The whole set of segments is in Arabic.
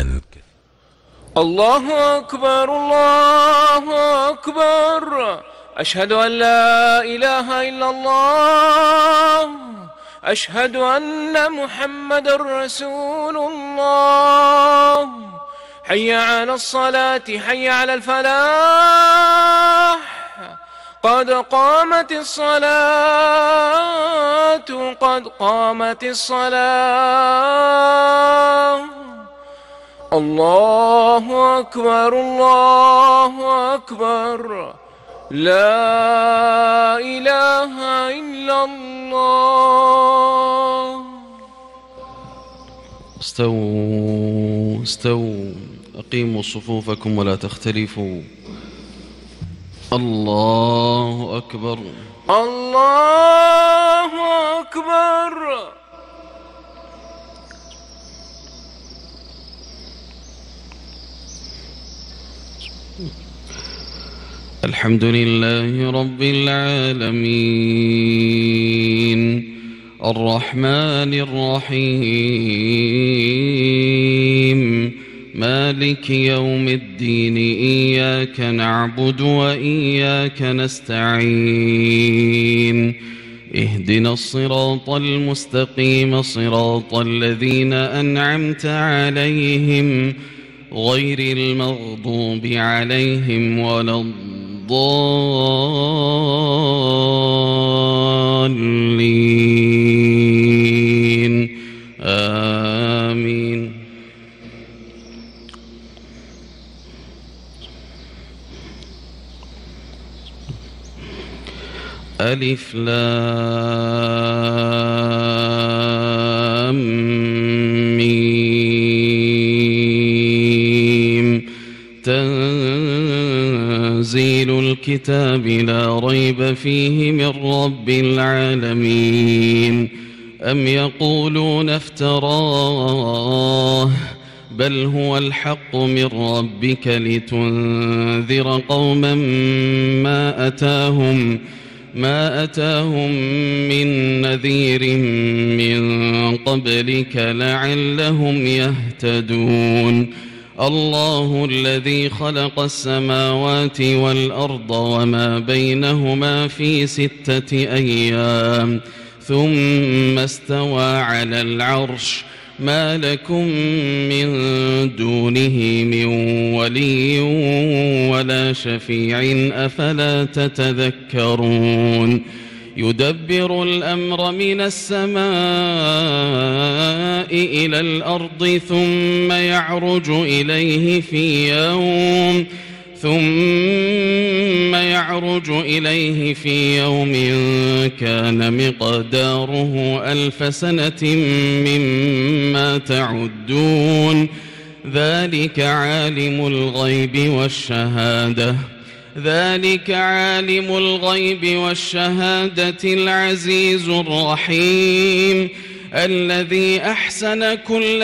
الله أكبر الله أكبر، أشهد أن لا إله إلا الله، أشهد أن محمد رسول الله. حي على الصلاة حي على الفلاح، قد قامت الصلاة قد قامت الصلاة. الله أكبر الله أكبر، لا إله إلا الله. استووا استووا، أقيموا صفوفكم ولا تختلفوا. الله أكبر الله أكبر. الحمد لله رب العالمين، الرحمن الرحيم، مالك يوم الدين، إياك نعبد وإياك نستعين، اهدنا الصراط المستقيم، صراط الذين أنعمت عليهم غير المغضوب عليهم ولا الضالين، آمين. ألف لام ميم، تنزيل الكتاب لا ريب فيه من رب العالمين. أم يقولون افتراه، بل هو الحق من ربك لتنذر قوما ما أتاهم من نذير من قبلك لعلهم يهتدون. الله الذي خلق السماوات والأرض وما بينهما في 6 أيام ثم استوى على العرش، ما لكم من دونه من ولي ولا شفيع، أفلا تتذكرون. يدبر الأمر من السماء إلى الأرض ثم يعرج إليه في يوم كان مقداره 1000 سنة مما تعدون. ذلك عالم الغيب والشهادة العزيز الرحيم، الذي أحسن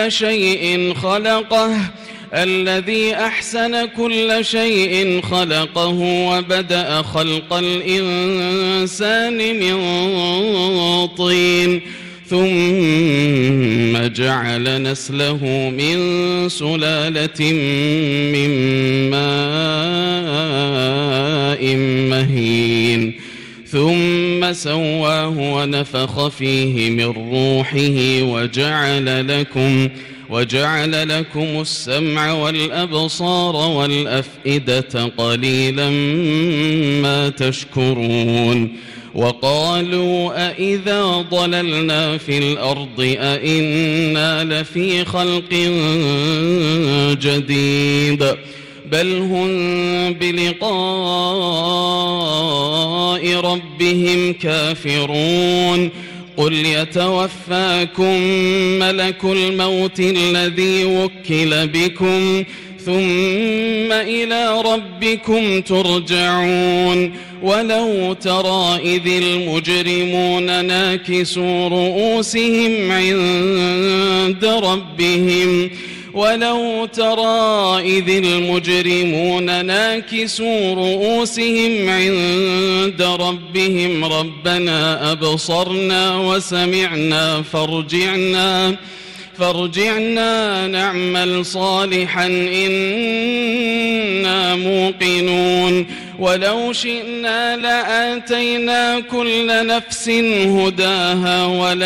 كل شيء خلقه وبدأ خلق الإنسان من طين، ثم جعل نسله من سلالة من ماء مهين، ثم سواه ونفخ فيه من روحه وجعل لكم السمع والأبصار والأفئدة، قليلا ما تشكرون. وقالوا أإذا ضللنا في الأرض أإنا لفي خلق جديد، بل هم بلقاء ربهم كافرون. قل يتوفاكم ملك الموت الذي وكل بكم ثم إلى ربكم ترجعون. ولو ترى إذ المجرمون ناكسوا رؤوسهم عند ربهم ربنا أبصرنا وسمعنا فارجعنا نعمل صالحا إنا موقنون ولو شئنا لآتينا كل نفس هداها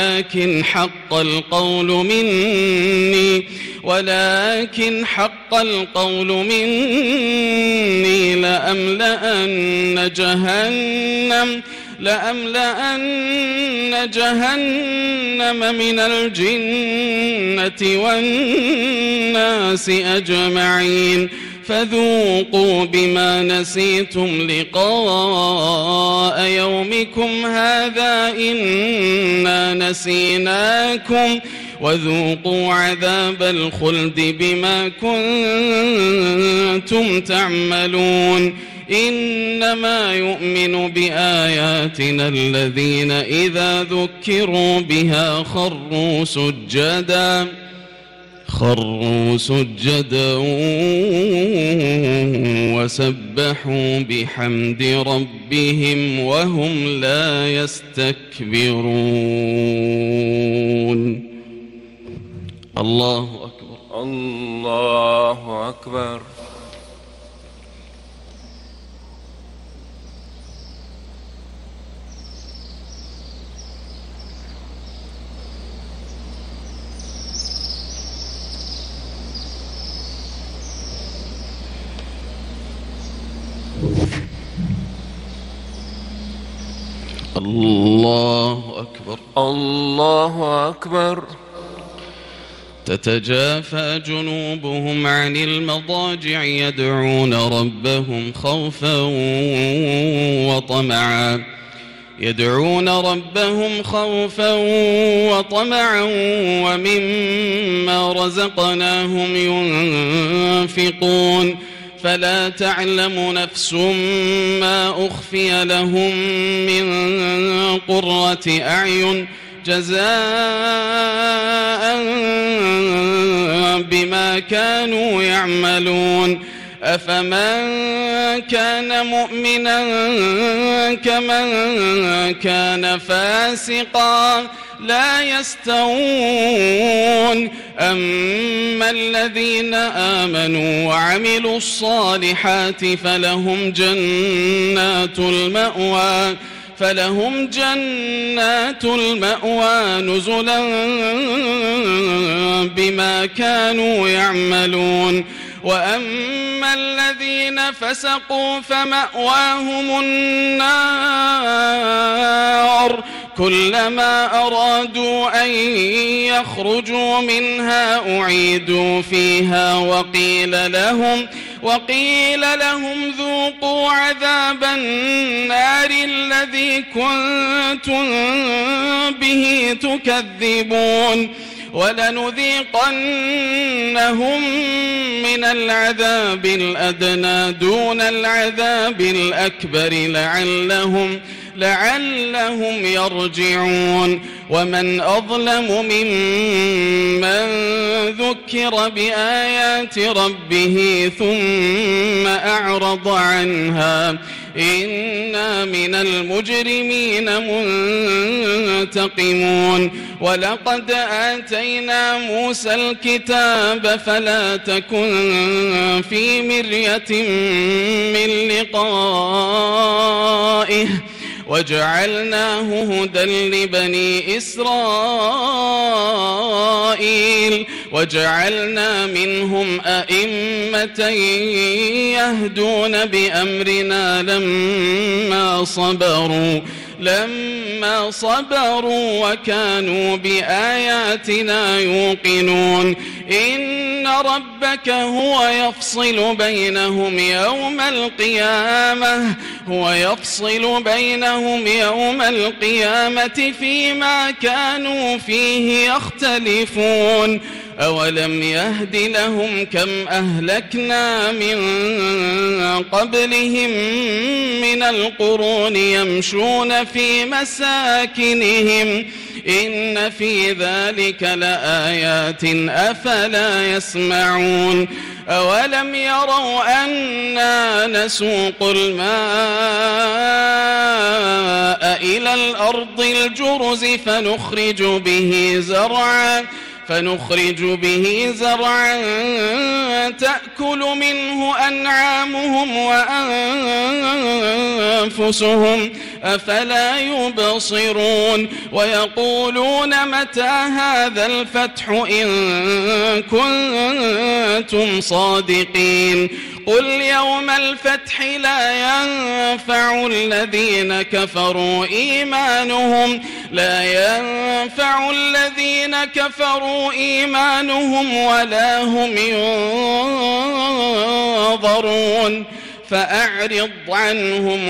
ولكن حق القول مني لأملأن جهنم من الجنة والناس أجمعين فذوقوا بما نسيتم لقاء يومكم هذا إنا نسيناكم وذوقوا عذاب الخلد بما كنتم تعملون إنما يؤمن بآياتنا الذين إذا ذكروا بها خروا سجدا وسبحوا بحمد ربهم وهم لا يستكبرون. الله أكبر. الله أكبر. الله أكبر. الله أكبر. تتجافى جنوبهم عن المضاجع يدعون ربهم خوفا وطمعا ومما رزقناهم ينفقون فلا تعلم نفس ما أخفي لهم من قرة أعين جزاء بما كانوا يعملون أفمن كان مؤمنا كمن كان فاسقا لا يستوون أما الذين آمنوا وعملوا الصالحات فلهم جنات المأوى نزلا بما كانوا يعملون وأما الذين فسقوا فمأواهم النار كلما أرادوا أن يخرجوا منها أعيدوا فيها وقيل لهم ذوقوا عذاب النار الذي كنتم به تكذبون ولنذيقنهم من العذاب الأدنى دون العذاب الأكبر لعلهم يرجعون ومن أظلم ممن ذكر بآيات ربه ثم أعرض عنها إنا من المجرمين منتقمون ولقد آتينا موسى الكتاب فلا تكن في مرية من لقائه وجعلناه هدى لبني إسرائيل وجعلنا منهم أئمة يهدون بأمرنا لما صبروا وكانوا بآياتنا يوقنون إن ربك هو يفصل بينهم يوم القيامة فيما كانوا فيه يختلفون أولم يهد لهم كم أهلكنا من قبلهم من القرون يمشون في مساكنهم إن في ذلك لآيات أفلا يسمعون أولم يروا أنا نسوق الماء إلى الأرض الجرز فنخرج به فنخرج به زرعا تأكل منه أنعامهم وأنفسهم أفلا يبصرون ويقولون متى هذا الفتح إن كنتم صادقين قل يوم الفتح لا ينفع الذين كفروا إيمانهم ولا هم ينظرون فأعرض عنهم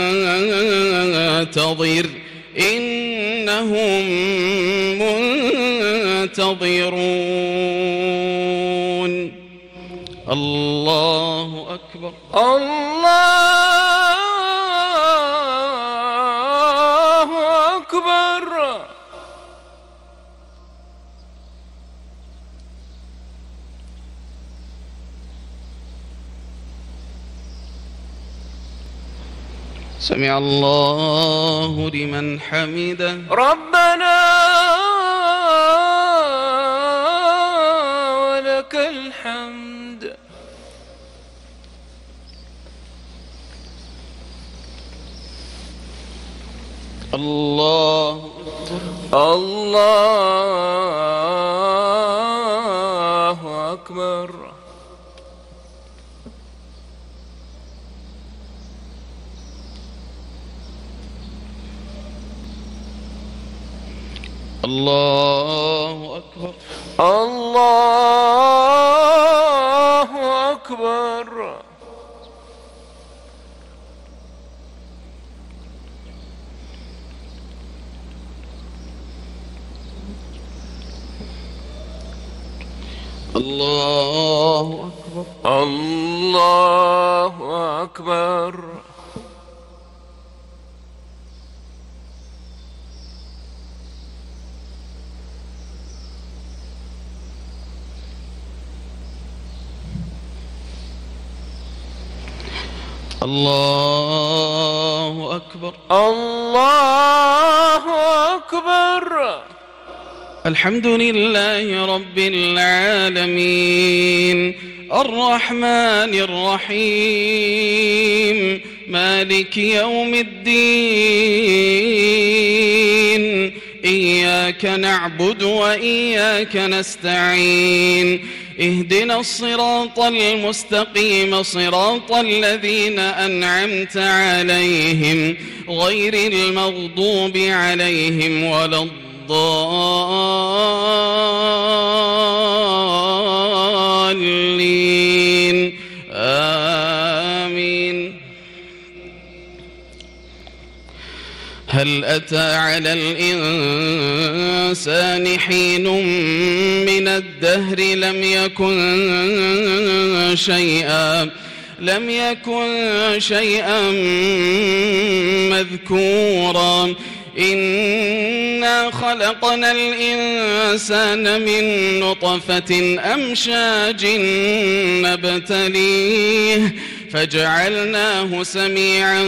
وانتظر إنهم منتظرون الله أكبر الله أكبر سمع الله لمن حمده ربنا ولك الحمد الله أكبر الله أكبر الله أكبر الله أكبر الله أكبر الله أكبر الله أكبر الحمد لله رب العالمين الرحمن الرحيم مالك يوم الدين إياك نعبد وإياك نستعين اهدنا الصراط المستقيم صراط الذين أنعمت عليهم غير المغضوب عليهم ولا الضالين آمين هل أتى على الإنسان حين من الدهر لم يكن شيئا مذكورا إنا خلقنا الإنسان من نطفة أمشاج نبتليه فجعلناه سميعا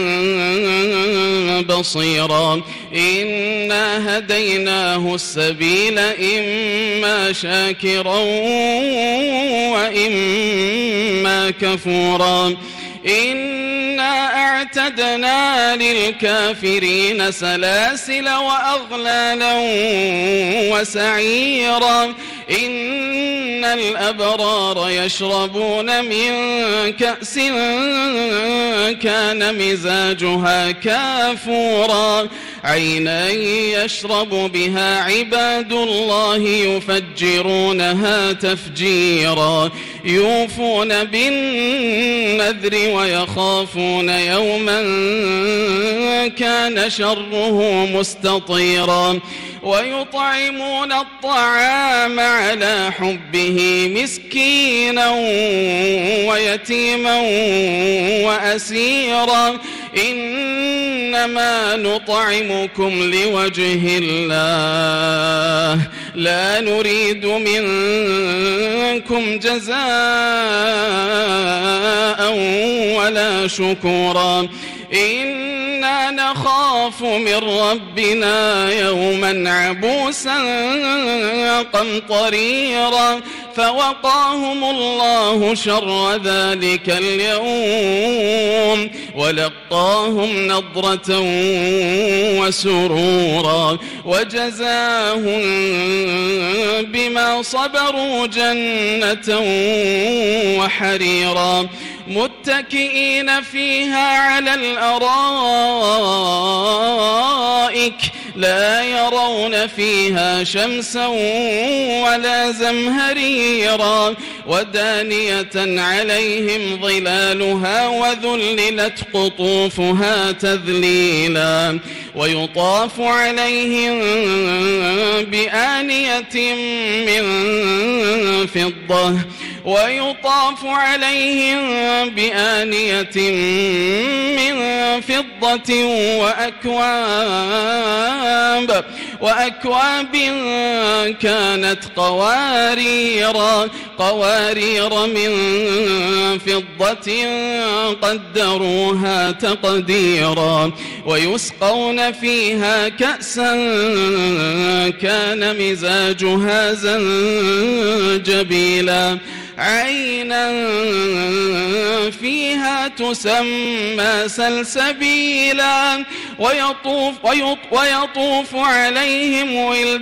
بصيرا إنا هديناه السبيل إما شاكرا وإما كفورا إنا أعتدنا للكافرين سلاسل وأغلالا وسعيرا إن الأبرار يشربون من كأس كان مزاجها كافورا عينا يشرب بها عباد الله يفجرونها تفجيرا يوفون بالنذر ويخافون يوما كان شره مستطيرا ويطعمون الطعام على حبه مسكينا ويتيما وأسيرا إنما نطعمكم لوجه الله لا نريد منكم جزاء ولا شكورا إنا إنا نخاف من ربنا يوما عبوسا قمطريرا فوقاهم الله شر ذلك اليوم ولقاهم نضرة وسرورا وجزاهم بما صبروا جنة وحريرا متكئين فيها على الأرائك لا يرون فيها شمسا ولا زمهريرا ودانية عليهم ظلالها وذللت قطوفها تذليلا ويطاف عليهم بآنية من فضة وأكواب كانت قوارير من فضة قدروها تقديرا ويسقون فيها كأسا كان مزاجها زنجبيلا عينا فيها تسمى سلسبيلا ويطوف عليهم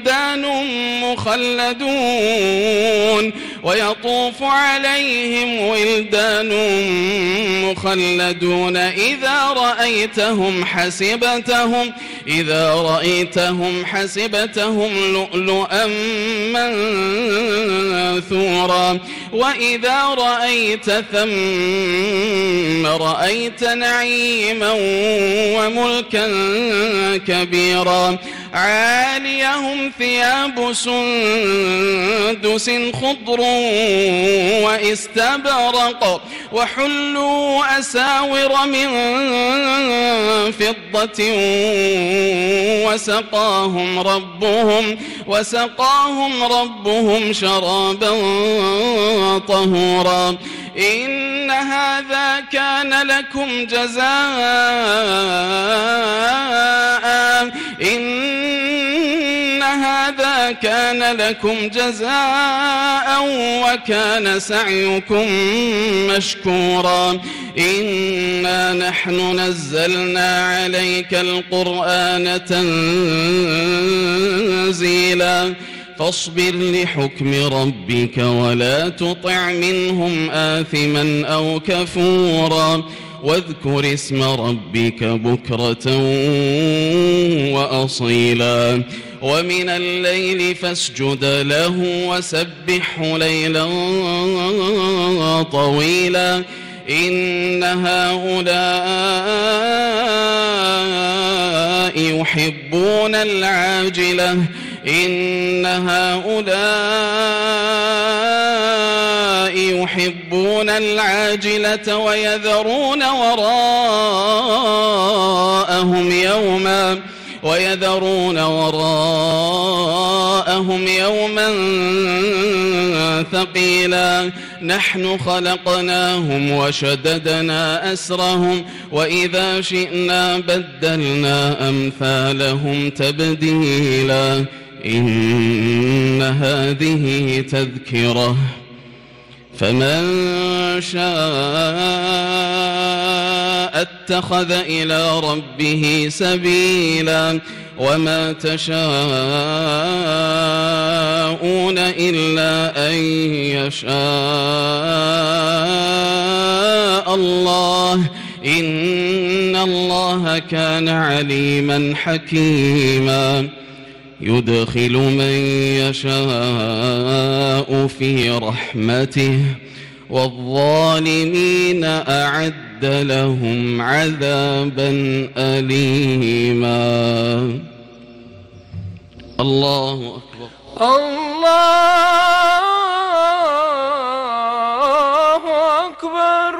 ولدان مخلدون إذا رأيتهم حسبتهم لؤلؤا منثورا وإذا رأيت ثم رأيت نعيما وملكا كبيرا عاليهم ثياب سندس خضر واستبرق وحلوا أساور من فضة وسقاهم ربهم شرابا طهورا إن هذا كان لكم جزاء وكان سعيكم مشكورا إنا نحن نزلنا عليك القرآن تنزيلا فاصبر لحكم ربك ولا تطع منهم آثما أو كفورا واذكر اسم ربك بكرة وأصيلا ومن الليل فاسجد له وسبحه ليلا طويلا إن هؤلاء يحبون العاجلة ويذرون وراءهم يوما ثقيلا نحن خلقناهم وشددنا أسرهم وإذا شئنا بدلنا أمثالهم تبديلا إن هذه تذكرة فمن شاء اتخذ إلى ربه سبيلا وما تشاءون إلا أن يشاء الله إن الله كان عليما حكيما يدخل من يشاء في رحمته والظالمين أعد لهم عذابا أليما. الله أكبر. الله أكبر.